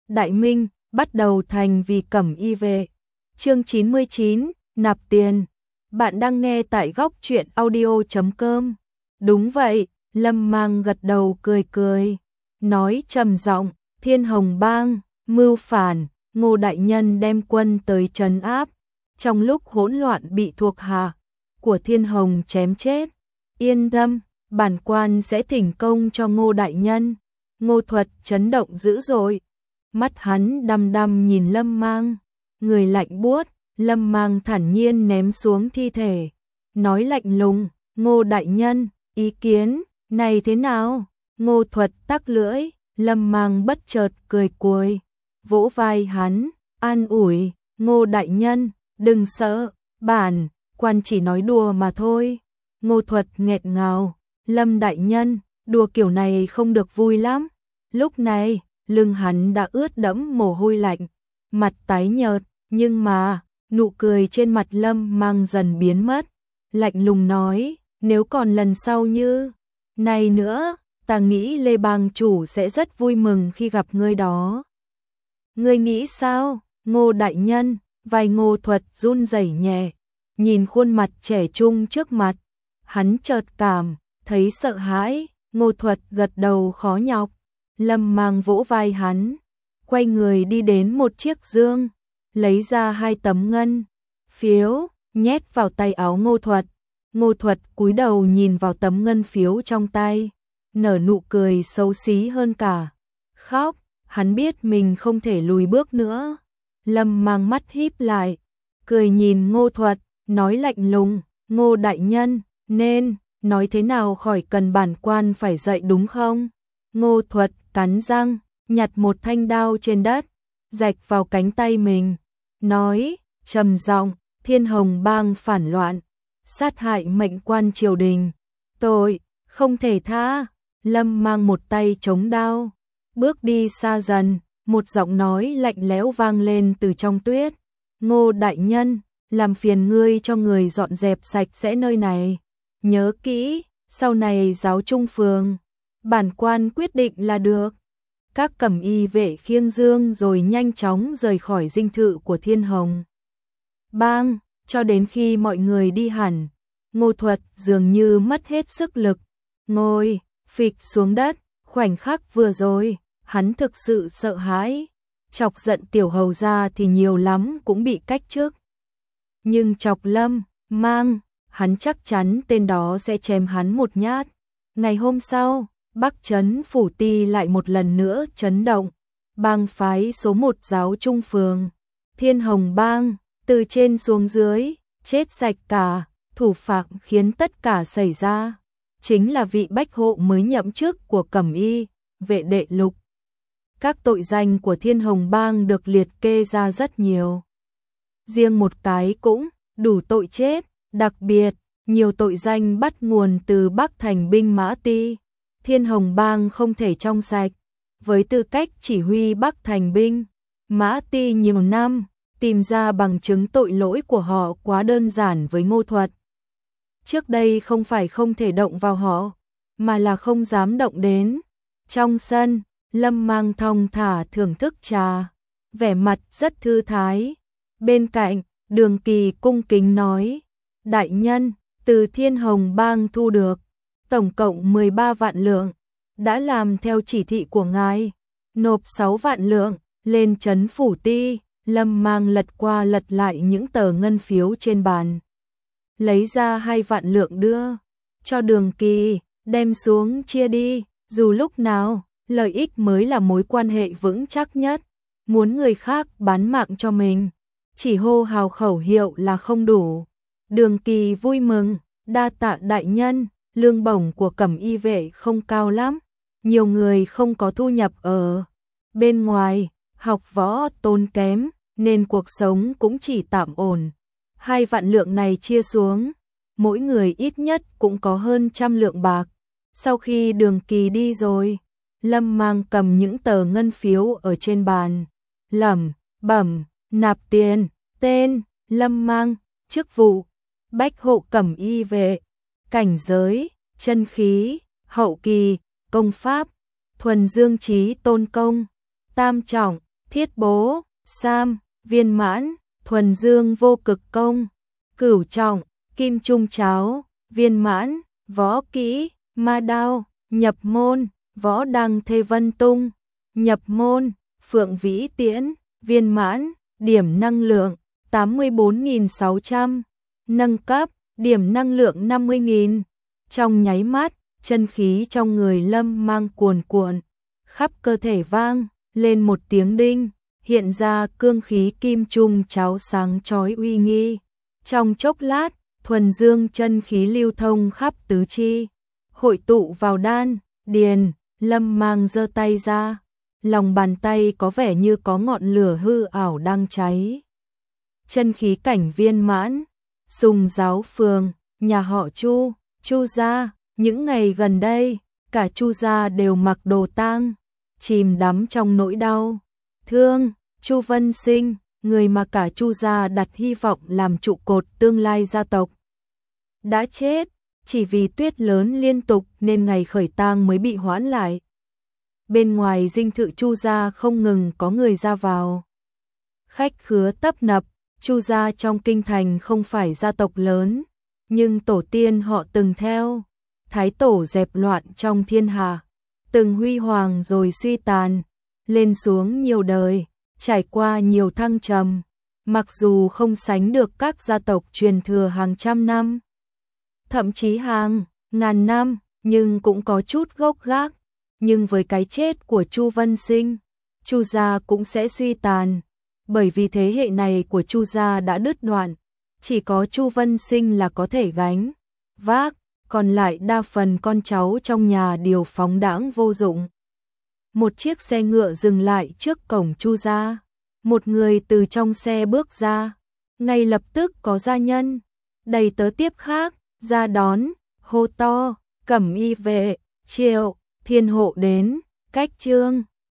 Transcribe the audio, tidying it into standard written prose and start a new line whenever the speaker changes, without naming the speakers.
Đại Minh, bắt đầu thành vì Cẩm Y vệ. Chương 99, nạp tiền. Bạn đang nghe tại góc truyện audio.com. Đúng vậy, Lâm Mang gật đầu cười cười, nói trầm giọng, Thiên Hồng Bang, mưu phản, Ngô đại nhân đem quân tới trấn áp. Trong lúc hỗn loạn bị thuộc hạ của Thiên Hồng chém chết. Yên tâm, bản quan sẽ thỉnh công cho Ngô đại nhân. Ngô Thuật chấn động dữ dội. Mắt hắn đăm đăm nhìn Lâm Mang, người lạnh buốt. Lâm Mang thản nhiên ném xuống thi thể, nói lạnh lùng, Ngô đại nhân, ý kiến này thế nào? Ngô Thuật tắc lưỡi, Lâm Mang bất chợt cười cuồi, vỗ vai hắn, an ủi, Ngô đại nhân, đừng sợ, bản quan chỉ nói đùa mà thôi. Ngô Thuật nghẹt ngào, Lâm đại nhân, đùa kiểu này không được vui lắm. Lúc này, lưng hắn đã ướt đẫm mồ hôi lạnh, mặt tái nhợt, nhưng mà nụ cười trên mặt Lâm Mang dần biến mất, lạnh lùng nói, nếu còn lần sau như này nữa, ta nghĩ Lê Bang chủ sẽ rất vui mừng khi gặp ngươi đó. Ngươi nghĩ sao? Ngô đại nhân, vai Ngô Thuật run rẩy nhẹ, nhìn khuôn mặt trẻ trung trước mặt, hắn chợt cảm thấy sợ hãi. Ngô Thuật gật đầu khó nhọc. Lâm Mang vỗ vai hắn, quay người đi đến một chiếc dương, lấy ra 2 tấm ngân phiếu, nhét vào tay áo Ngô Thuật. Ngô Thuật cúi đầu nhìn vào tấm ngân phiếu trong tay, nở nụ cười xấu xí hơn cả khóc, hắn biết mình không thể lùi bước nữa. Lâm Mang mắt híp lại, cười nhìn Ngô Thuật, nói lạnh lùng, Ngô đại nhân, nên nói thế nào khỏi cần bản quan phải dạy đúng không? Ngô Thuật cắn răng, nhặt một thanh đao trên đất, rạch vào cánh tay mình, nói trầm giọng, Thiên Hồng Bang phản loạn, sát hại mệnh quan triều đình, tội không thể tha. Lâm Mang một tay chống đao, bước đi xa dần, một giọng nói lạnh lẽo vang lên từ trong tuyết, Ngô đại nhân, làm phiền ngươi cho người dọn dẹp sạch sẽ nơi này, nhớ kỹ, sau này giáo trung phường, bản quan quyết định là được. Các Cẩm Y vệ khiêng dương rồi nhanh chóng rời khỏi dinh thự của Thiên Hồng Bang, cho đến khi mọi người đi hẳn, Ngô Thuật dường như mất hết sức lực, ngồi phịch xuống đất. Khoảnh khắc vừa rồi, hắn thực sự sợ hãi, chọc giận tiểu hầu gia thì nhiều lắm cũng bị cách chức, nhưng chọc Lâm Mang, hắn chắc chắn tên đó sẽ chém hắn một nhát. Ngày hôm sau, Bắc Trấn Phủ Ti lại một lần nữa chấn động, bang phái số 1 giáo trung phường, Thiên Hồng Bang, từ trên xuống dưới, chết sạch cả, thủ phạm khiến tất cả xảy ra, chính là vị bách hộ mới nhậm chức của Cẩm Y vệ đệ lục. Các tội danh của Thiên Hồng Bang được liệt kê ra rất nhiều. Riêng một cái cũng đủ tội chết, đặc biệt, nhiều tội danh bắt nguồn từ Bắc Thành binh Mã Ti. Thiên Hồng Bang không thể trong sạch, với tư cách chỉ huy Bắc Thành binh Mã Ti nhiều năm, tìm ra bằng chứng tội lỗi của họ quá đơn giản với Ngô Thuật. Trước đây không phải không thể động vào họ, mà là không dám động đến. Trong sân, Lâm Mang thong thả thưởng thức trà, vẻ mặt rất thư thái. Bên cạnh, Đường Kỳ cung kính nói, đại nhân, từ Thiên Hồng Bang thu được tổng cộng 13 vạn lượng, đã làm theo chỉ thị của ngài, nộp 6 vạn lượng lên trấn Phủ Ti. Lâm Mang lật qua lật lại những tờ ngân phiếu trên bàn, lấy ra 2 vạn lượng đưa cho Đường Kỳ, đem xuống chia đi, dù lúc nào lợi ích mới là mối quan hệ vững chắc nhất, muốn người khác bán mạng cho mình, chỉ hô hào khẩu hiệu là không đủ. Đường Kỳ vui mừng, đa tạ đại nhân, lương bổng của Cẩm Y vệ không cao lắm, nhiều người không có thu nhập ở bên ngoài, học võ tốn kém, nên cuộc sống cũng chỉ tạm ổn. 2 vạn lượng này chia xuống, mỗi người ít nhất cũng có hơn 100 lượng bạc. Sau khi Đường Kỳ đi rồi, Lâm Mang cầm những tờ ngân phiếu ở trên bàn, lẩm bẩm, nạp tiền, tên, Lâm Mang, chức vụ, bách hộ Cẩm Y vệ, cảnh giới, chân khí, hậu kỳ, công pháp, thuần dương chí tôn công, tam trọng, Thiết Bố, Sam, Viên Mãn, Thuần Dương Vô Cực Công, Cửu Trọng, Kim Trung Cháo, Viên Mãn, Võ Kỹ, Ma Đao, nhập môn, Võ Đăng Thê Vân Tung, nhập môn, Phượng Vĩ Tiễn, Viên Mãn, điểm năng lượng 84.600, nâng cấp, điểm năng lượng 50.000. Trong nháy mắt, chân khí trong người Lâm Mang cuồn cuộn, khắp cơ thể vang lên một tiếng đinh, hiện ra cương khí kim trung cháo sáng chói uy nghi. Trong chốc lát, thuần dương chân khí lưu thông khắp tứ chi, hội tụ vào đan, điền, Lâm Mang giơ tay ra, lòng bàn tay có vẻ như có ngọn lửa hư ảo đang cháy. Chân khí cảnh viên mãn, Sùng Giáo Phường, nhà họ Chu, Chu gia, những ngày gần đây, cả Chu gia đều mặc đồ tang, chìm đắm trong nỗi đau thương. Chu Vân Sinh, người mà cả Chu gia đặt hy vọng làm trụ cột tương lai gia tộc, đã chết, chỉ vì tuyết lớn liên tục nên ngày khởi tang mới bị hoãn lại. Bên ngoài dinh thự Chu gia không ngừng có người ra vào, khách khứa tấp nập. Chu gia trong kinh thành không phải gia tộc lớn, nhưng tổ tiên họ từng theo thái tổ dẹp loạn trong thiên hạ, từng huy hoàng rồi suy tàn, lên xuống nhiều đời, trải qua nhiều thăng trầm, mặc dù không sánh được các gia tộc truyền thừa hàng trăm năm, thậm chí hàng ngàn năm, nhưng cũng có chút gốc gác. Nhưng với cái chết của Chu Vân Sinh, Chu gia cũng sẽ suy tàn, bởi vì thế hệ này của Chu gia đã đứt đoạn, chỉ có Chu Vân Sinh là có thể gánh vác, còn lại đa phần con cháu trong nhà đều phóng đãng vô dụng. Một chiếc xe ngựa dừng lại trước cổng Chu gia, một người từ trong xe bước ra, ngay lập tức có gia nhân, đầy tớ tiếp khác, ra đón, hô to, Cẩm Y vệ, Triệu, Thiên hộ đến, cách trương.